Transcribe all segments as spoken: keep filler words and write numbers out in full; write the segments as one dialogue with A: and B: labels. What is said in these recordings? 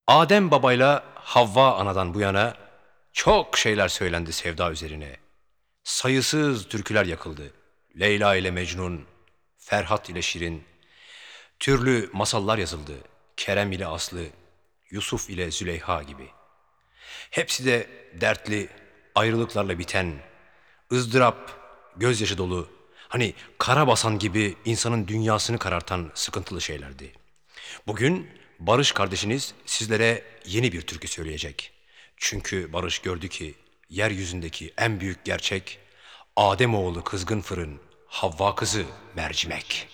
A: Adem babayla Havva anadan bu yana çok şeyler söylendi sevda üzerine. Sayısız türküler yakıldı. Leyla ile Mecnun, Ferhat ile Şirin, türlü masallar yazıldı. Kerem ile Aslı, Yusuf ile Züleyha gibi. Hepsi de dertli, ayrılıklarla biten, ızdırap, gözyaşı dolu, hani kara basan gibi insanın dünyasını karartan sıkıntılı şeylerdi. Bugün Barış kardeşiniz sizlere yeni bir türkü söyleyecek. Çünkü Barış gördü ki yeryüzündeki en büyük gerçek Ademoğlu kızgın fırın, Havva kızı mercimek.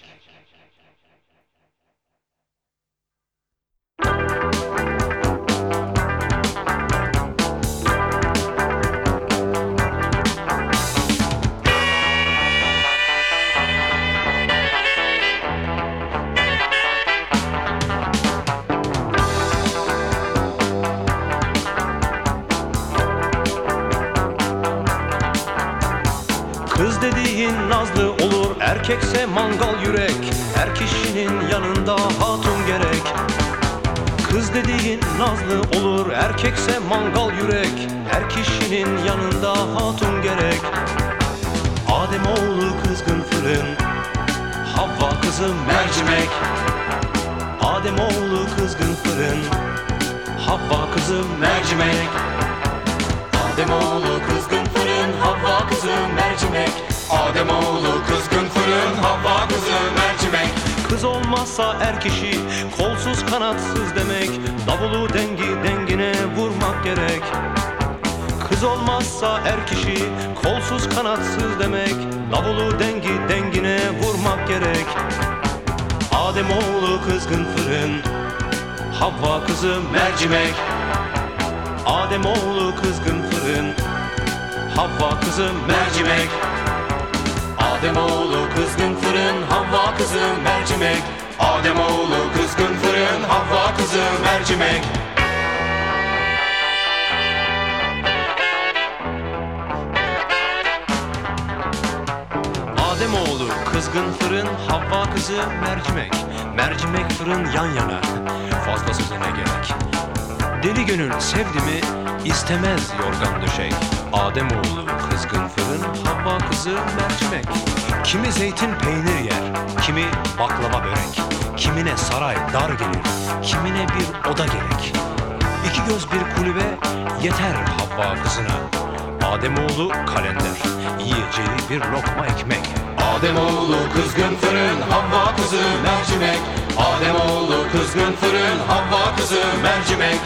B: Kız dediğin nazlı olur, erkekse mangal yürek. Her kişinin yanında hatun gerek. Kız dediğin nazlı olur, erkekse mangal yürek. Her kişinin yanında hatun gerek. Ademoğlu kızgın fırın, Havva kızı mercimek. Ademoğlu kızgın fırın, Havva kızı mercimek.
C: Ademoğlu kızgın fırın, Havva kızı mercimek. Ademoğlu kızgın fırın, Havva kızı mercimek.
B: Kız olmazsa er kişi, kolsuz kanatsız demek. Davulu dengi dengine vurmak gerek. Kız olmazsa er kişi, kolsuz kanatsız demek. Davulu dengi dengine vurmak gerek. Ademoğlu kızgın fırın, Havva kızı mercimek. Ademoğlu kızgın fırın, Havva kızı mercimek.
C: Ademoğlu kızgın fırın, Havva kızı mercimek. Ademoğlu kızgın fırın, Havva kızı mercimek.
B: Ademoğlu kızgın fırın, Havva kızı mercimek. Mercimek fırın yan yana, fazla söze ne gerek. Deli gönül sevdi mi istemez yorgan döşek. Ademoğlu kızgın fırın, Havva kızı mercimek. Kimi zeytin peynir yer, kimi baklava börek. Kimine saray dar gelir, kimine bir oda gerek. İki göz bir kulübe yeter Havva kızına. Ademoğlu kalender, yiyeceği bir lokma ekmek.
C: Ademoğlu kızgın fırın, Havva kızı mercimek. Ademoğlu kızgın fırın, Havva kızı mercimek.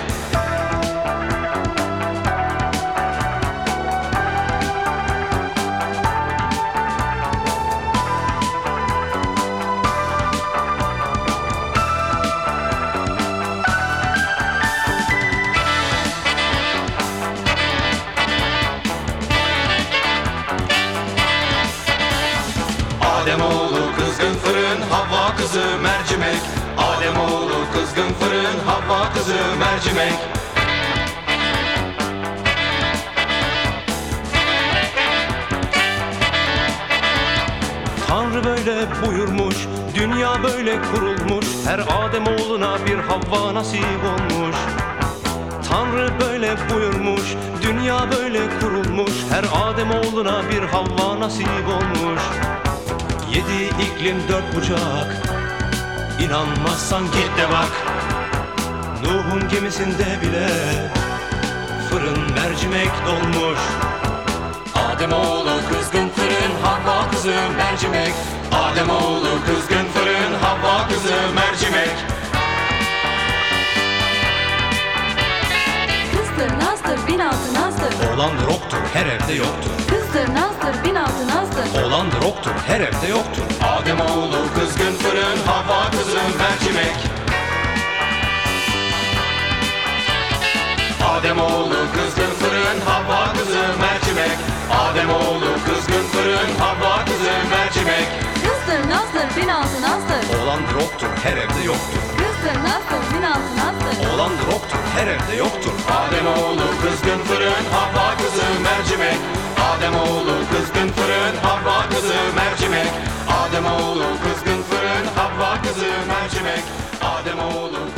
C: Ademoğlu kızgın fırın, Havva kızı mercimek. Ademoğlu kızgın fırın, Havva kızı mercimek.
B: Tanrı böyle buyurmuş, dünya böyle kurulmuş. Her Ademoğluna bir Havva nasip olmuş. Tanrı böyle buyurmuş, dünya böyle kurulmuş. Her Ademoğluna bir Havva nasip olmuş. Yedi iklim dört bucak, İnanmazsan git de bak. Nuh'un gemisinde bile fırın mercimek dolmuş.
C: Ademoğlu kızgın fırın, Havva kızı mercimek. Ademoğlu kızgın fırın, Havva kızı mercimek.
D: Kızdır nazdır bin altı nazdır.
B: Oğlandır oktur her evde yoktur.
D: Kızdır nazdır bin altı nazdır.
B: Oğlandır oktur her evde yoktur.
C: Ademoğlu kızgın fırın, Havva kızı mercimek. Ademoğlu kızgın fırın, Havva kızı mercimek. Ademoğlu kızgın fırın, Havva kızı mercimek.
D: Kızdır nazdır bin altı nazdır.
B: Oğlandır oktur her evde yoktur.
D: Kızdır nazdır bin altı nazdır.
B: Oğlandır oktur her evde yoktur.
C: Ademoğlu kızgın fırın, Havva kızı mercimek. Ademoğlu kızgın fırın, Havva kızı mercimek. Ademoğlu kızgın fırın, Havva kızı mercimek. Ademoğlu